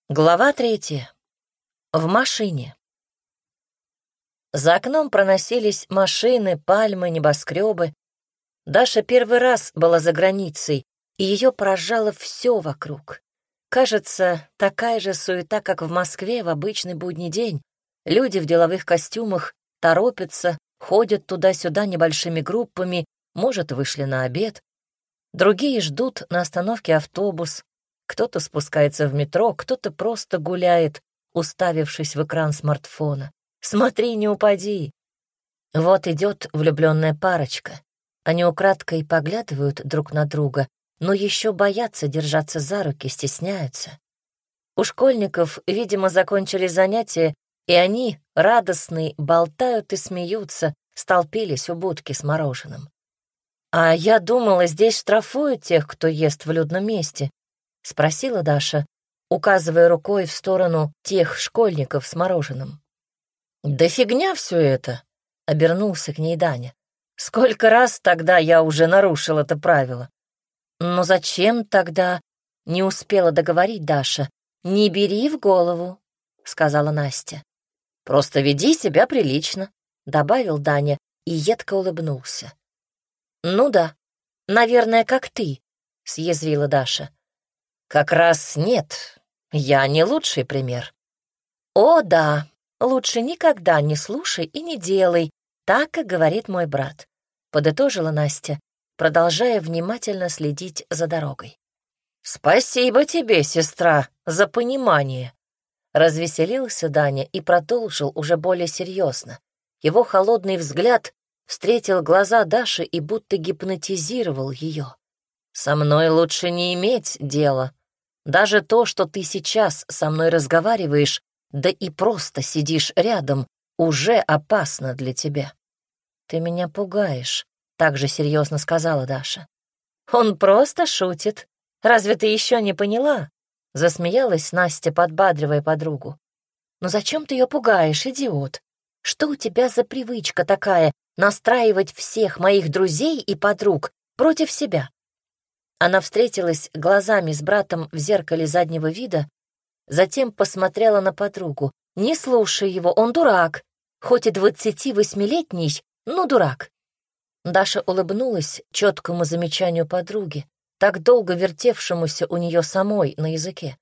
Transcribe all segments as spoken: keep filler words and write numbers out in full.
Глава третья. В машине. За окном проносились машины, пальмы, небоскребы. Даша первый раз была за границей, и ее поражало все вокруг. Кажется, такая же суета, как в Москве в обычный будний день. Люди в деловых костюмах торопятся, ходят туда-сюда небольшими группами, может, вышли на обед. Другие ждут на остановке автобус. Кто-то спускается в метро, кто-то просто гуляет, уставившись в экран смартфона. Смотри, не упади. Вот идет влюбленная парочка. Они украдкой поглядывают друг на друга, но еще боятся держаться за руки, стесняются. У школьников, видимо, закончили занятия, и они, радостные, болтают и смеются, столпились у будки с мороженым. «А я думала, здесь штрафуют тех, кто ест в людном месте», — спросила Даша, указывая рукой в сторону тех школьников с мороженым. «Да фигня все это», — обернулся к ней Даня. «Сколько раз тогда я уже нарушил это правило?» «Но зачем тогда?» — не успела договорить Даша. «Не бери в голову», — сказала Настя. «Просто веди себя прилично», — добавил Даня и едко улыбнулся. «Ну да, наверное, как ты», — съязвила Даша. «Как раз нет, я не лучший пример». «О, да, лучше никогда не слушай и не делай, так, как говорит мой брат», — подытожила Настя, продолжая внимательно следить за дорогой. «Спасибо тебе, сестра, за понимание», — развеселился Даня и продолжил уже более серьезно. Его холодный взгляд встретил глаза Даши и будто гипнотизировал ее. «Со мной лучше не иметь дела. Даже то, что ты сейчас со мной разговариваешь, да и просто сидишь рядом, уже опасно для тебя». «Ты меня пугаешь», — так же серьезно сказала Даша. «Он просто шутит. Разве ты еще не поняла?» — засмеялась Настя, подбадривая подругу. «Ну зачем ты ее пугаешь, идиот? Что у тебя за привычка такая настраивать всех моих друзей и подруг против себя?» Она встретилась глазами с братом в зеркале заднего вида, затем посмотрела на подругу. «Не слушай его, он дурак. Хоть и двадцативосьмилетний, но дурак». Даша улыбнулась четкому замечанию подруги, так долго вертевшемуся у нее самой на языке.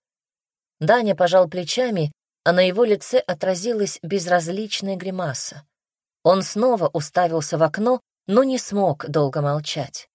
Даня пожал плечами, а на его лице отразилась безразличная гримаса. Он снова уставился в окно, но не смог долго молчать.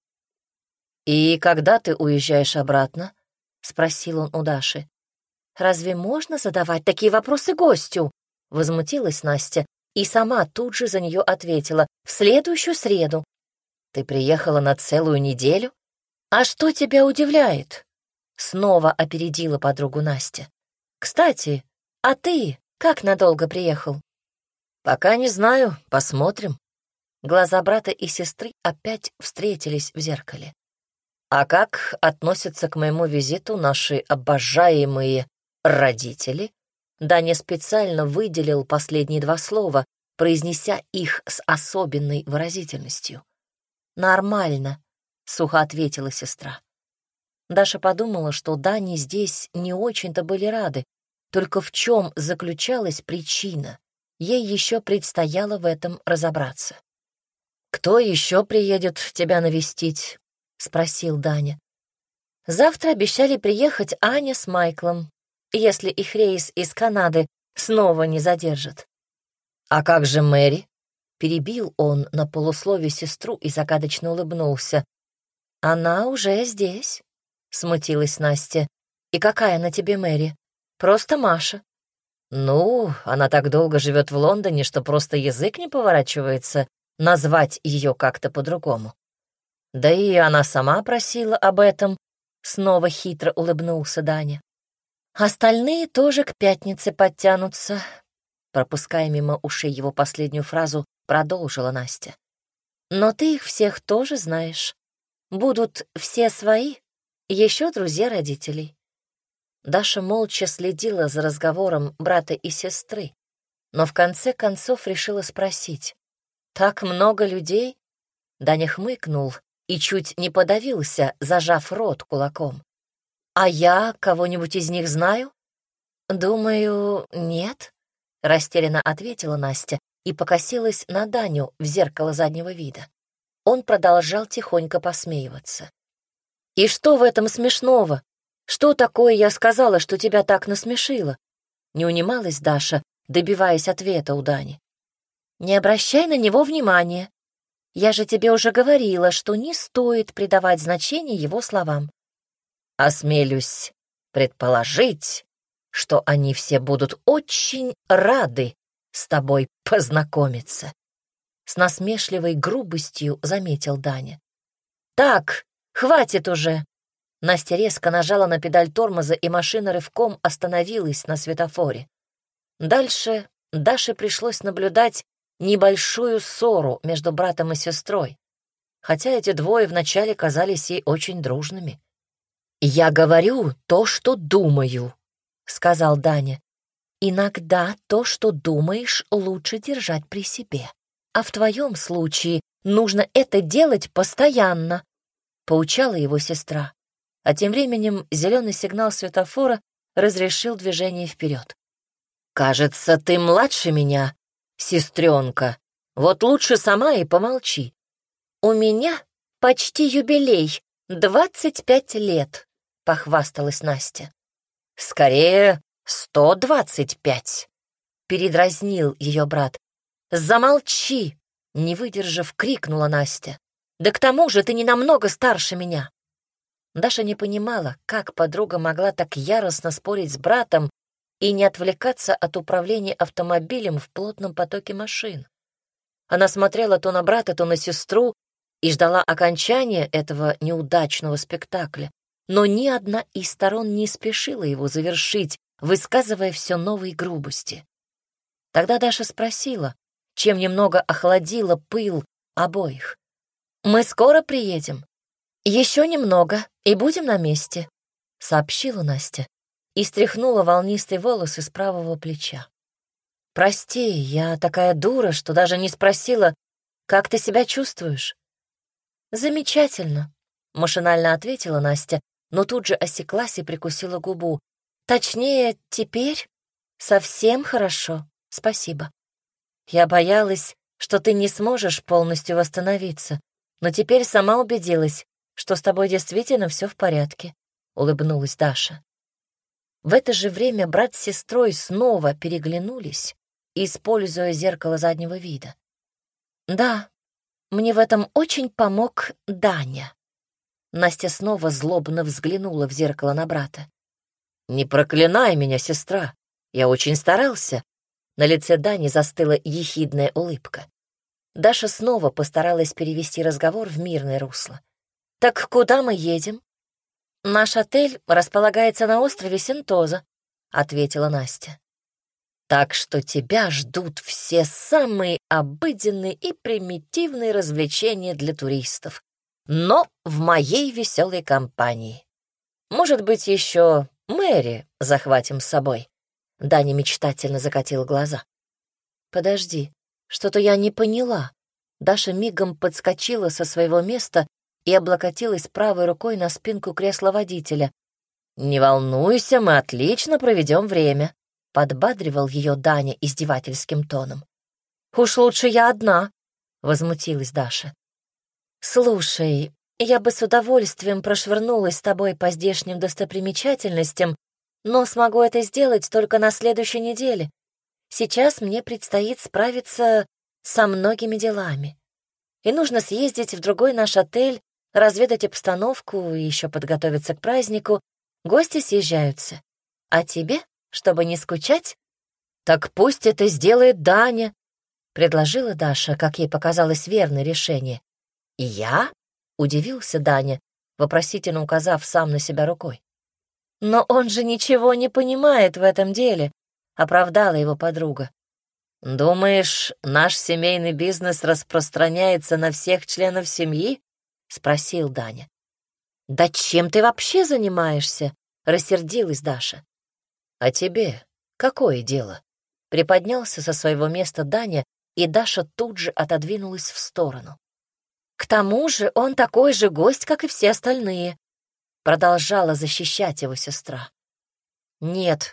«И когда ты уезжаешь обратно?» — спросил он у Даши. «Разве можно задавать такие вопросы гостю?» — возмутилась Настя и сама тут же за нее ответила: «В следующую среду». «Ты приехала на целую неделю? А что тебя удивляет?» — снова опередила подругу Настя. «Кстати, а ты как надолго приехал?» «Пока не знаю, посмотрим». Глаза брата и сестры опять встретились в зеркале. «А как относятся к моему визиту наши обожаемые родители?» Даня специально выделил последние два слова, произнеся их с особенной выразительностью. «Нормально», — сухо ответила сестра. Даша подумала, что Дане здесь не очень-то были рады, только в чем заключалась причина. Ей еще предстояло в этом разобраться. «Кто еще приедет тебя навестить?» — спросил Даня. «Завтра обещали приехать Аня с Майклом, если их рейс из Канады снова не задержат». «А как же Мэри?» — перебил он на полуслове сестру и загадочно улыбнулся. «Она уже здесь», — смутилась Настя. «И какая на тебе Мэри? Просто Маша». «Ну, она так долго живет в Лондоне, что просто язык не поворачивается назвать ее как-то по-другому. Да и она сама просила об этом», — снова хитро улыбнулся Даня. «Остальные тоже к пятнице подтянутся», — пропуская мимо ушей его последнюю фразу, продолжила Настя. «Но ты их всех тоже знаешь. Будут все свои, еще друзья родителей». Даша молча следила за разговором брата и сестры, но в конце концов решила спросить: «Так много людей?» Даня хмыкнул и чуть не подавился, зажав рот кулаком. «А я кого-нибудь из них знаю?» «Думаю, нет», — растерянно ответила Настя и покосилась на Даню в зеркало заднего вида. Он продолжал тихонько посмеиваться. «И что в этом смешного? Что такое я сказала, что тебя так насмешило?» Не унималась Даша, добиваясь ответа у Дани. «Не обращай на него внимания. Я же тебе уже говорила, что не стоит придавать значение его словам». «Осмелюсь предположить, что они все будут очень рады с тобой познакомиться», — с насмешливой грубостью заметил Даня. «Так, хватит уже!» Настя резко нажала на педаль тормоза, и машина рывком остановилась на светофоре. Дальше Даше пришлось наблюдать небольшую ссору между братом и сестрой, хотя эти двое вначале казались ей очень дружными. «Я говорю то, что думаю», — сказал Даня. «Иногда то, что думаешь, лучше держать при себе. А в твоем случае нужно это делать постоянно», — поучала его сестра. А тем временем зеленый сигнал светофора разрешил движение вперед. «Кажется, ты младше меня, сестренка. Вот лучше сама и помолчи. У меня почти юбилей, двадцать пять лет», — похвасталась Настя. «Скорее, сто двадцать пять», — передразнил ее брат. «Замолчи!» — не выдержав, крикнула Настя. «Да к тому же ты не намного старше меня». Даша не понимала, как подруга могла так яростно спорить с братом и не отвлекаться от управления автомобилем в плотном потоке машин. Она смотрела то на брата, то на сестру и ждала окончания этого неудачного спектакля, но ни одна из сторон не спешила его завершить, высказывая все новые грубости. Тогда Даша спросила, чем немного охладила пыл обоих. «Мы скоро приедем?» «Еще немного, и будем на месте», — сообщила Настя и стряхнула волнистые волосы с правого плеча. «Прости, я такая дура, что даже не спросила, как ты себя чувствуешь?» «Замечательно», — машинально ответила Настя, но тут же осеклась и прикусила губу. «Точнее, теперь совсем хорошо, спасибо. Я боялась, что ты не сможешь полностью восстановиться, но теперь сама убедилась, что с тобой действительно все в порядке», — улыбнулась Даша. В это же время брат с сестрой снова переглянулись, используя зеркало заднего вида. «Да, мне в этом очень помог Даня». Настя снова злобно взглянула в зеркало на брата. «Не проклинай меня, сестра, я очень старался». На лице Дани застыла ехидная улыбка. Даша снова постаралась перевести разговор в мирное русло. «Так куда мы едем?» «Наш отель располагается на острове Сентоза», — ответила Настя. «Так что тебя ждут все самые обыденные и примитивные развлечения для туристов, но в моей веселой компании. Может быть, еще Мэри захватим с собой?» Даня мечтательно закатил глаза. «Подожди, что-то я не поняла». Даша мигом подскочила со своего места и облокотилась правой рукой на спинку кресла водителя. «Не волнуйся, мы отлично проведем время», — подбадривал ее Даня издевательским тоном. «Уж лучше я одна», — возмутилась Даша. «Слушай, я бы с удовольствием прошвырнулась с тобой по здешним достопримечательностям, но смогу это сделать только на следующей неделе. Сейчас мне предстоит справиться со многими делами. И нужно съездить в другой наш отель, разведать обстановку и еще подготовиться к празднику. Гости съезжаются. А тебе, чтобы не скучать?» «Так пусть это сделает Даня», — предложила Даша, как ей показалось, верное решение. «Я?» — удивился Даня, вопросительно указав сам на себя рукой. «Но он же ничего не понимает в этом деле», — оправдала его подруга. «Думаешь, наш семейный бизнес распространяется на всех членов семьи?» — спросил Даня. «Да чем ты вообще занимаешься?» — рассердилась Даша. «А тебе какое дело?» — приподнялся со своего места Даня, и Даша тут же отодвинулась в сторону. «К тому же он такой же гость, как и все остальные», — продолжала защищать его сестра. «Нет,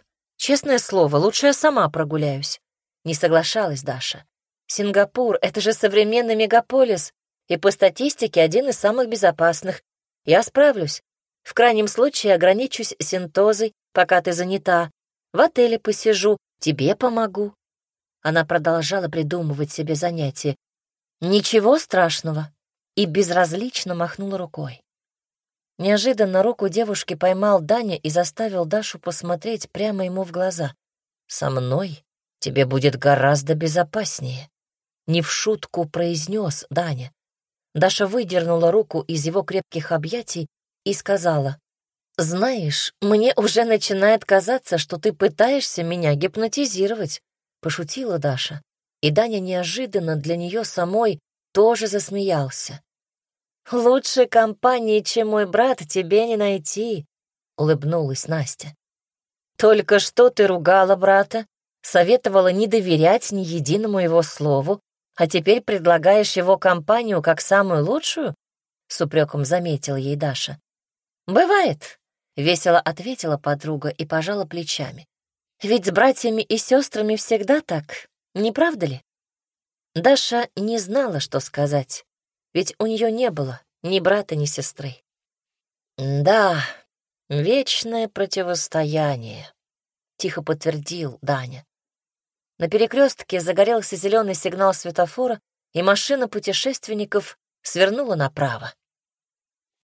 Честное слово, лучше я сама прогуляюсь. Не соглашалась Даша. Сингапур — это же современный мегаполис, и по статистике один из самых безопасных. Я справлюсь. В крайнем случае ограничусь синтозой, пока ты занята. В отеле посижу, тебе помогу. Она продолжала придумывать себе занятия. Ничего страшного. И безразлично махнула рукой. Неожиданно руку девушки поймал Даня и заставил Дашу посмотреть прямо ему в глаза. «Со мной тебе будет гораздо безопаснее», — не в шутку произнес Даня. Даша выдернула руку из его крепких объятий и сказала: «Знаешь, мне уже начинает казаться, что ты пытаешься меня гипнотизировать», — пошутила Даша. И Даня неожиданно для нее самой тоже засмеялся. «Лучшей компании, чем мой брат, тебе не найти», — улыбнулась Настя. «Только что ты ругала брата, советовала не доверять ни единому его слову, а теперь предлагаешь его компанию как самую лучшую?» — с упреком заметила ей Даша. «Бывает», — весело ответила подруга и пожала плечами. «Ведь с братьями и сестрами всегда так, не правда ли?» Даша не знала, что сказать, ведь у нее не было ни брата, ни сестры. «Да, вечное противостояние», — тихо подтвердил Даня. На перекрестке загорелся зеленый сигнал светофора, и машина путешественников свернула направо.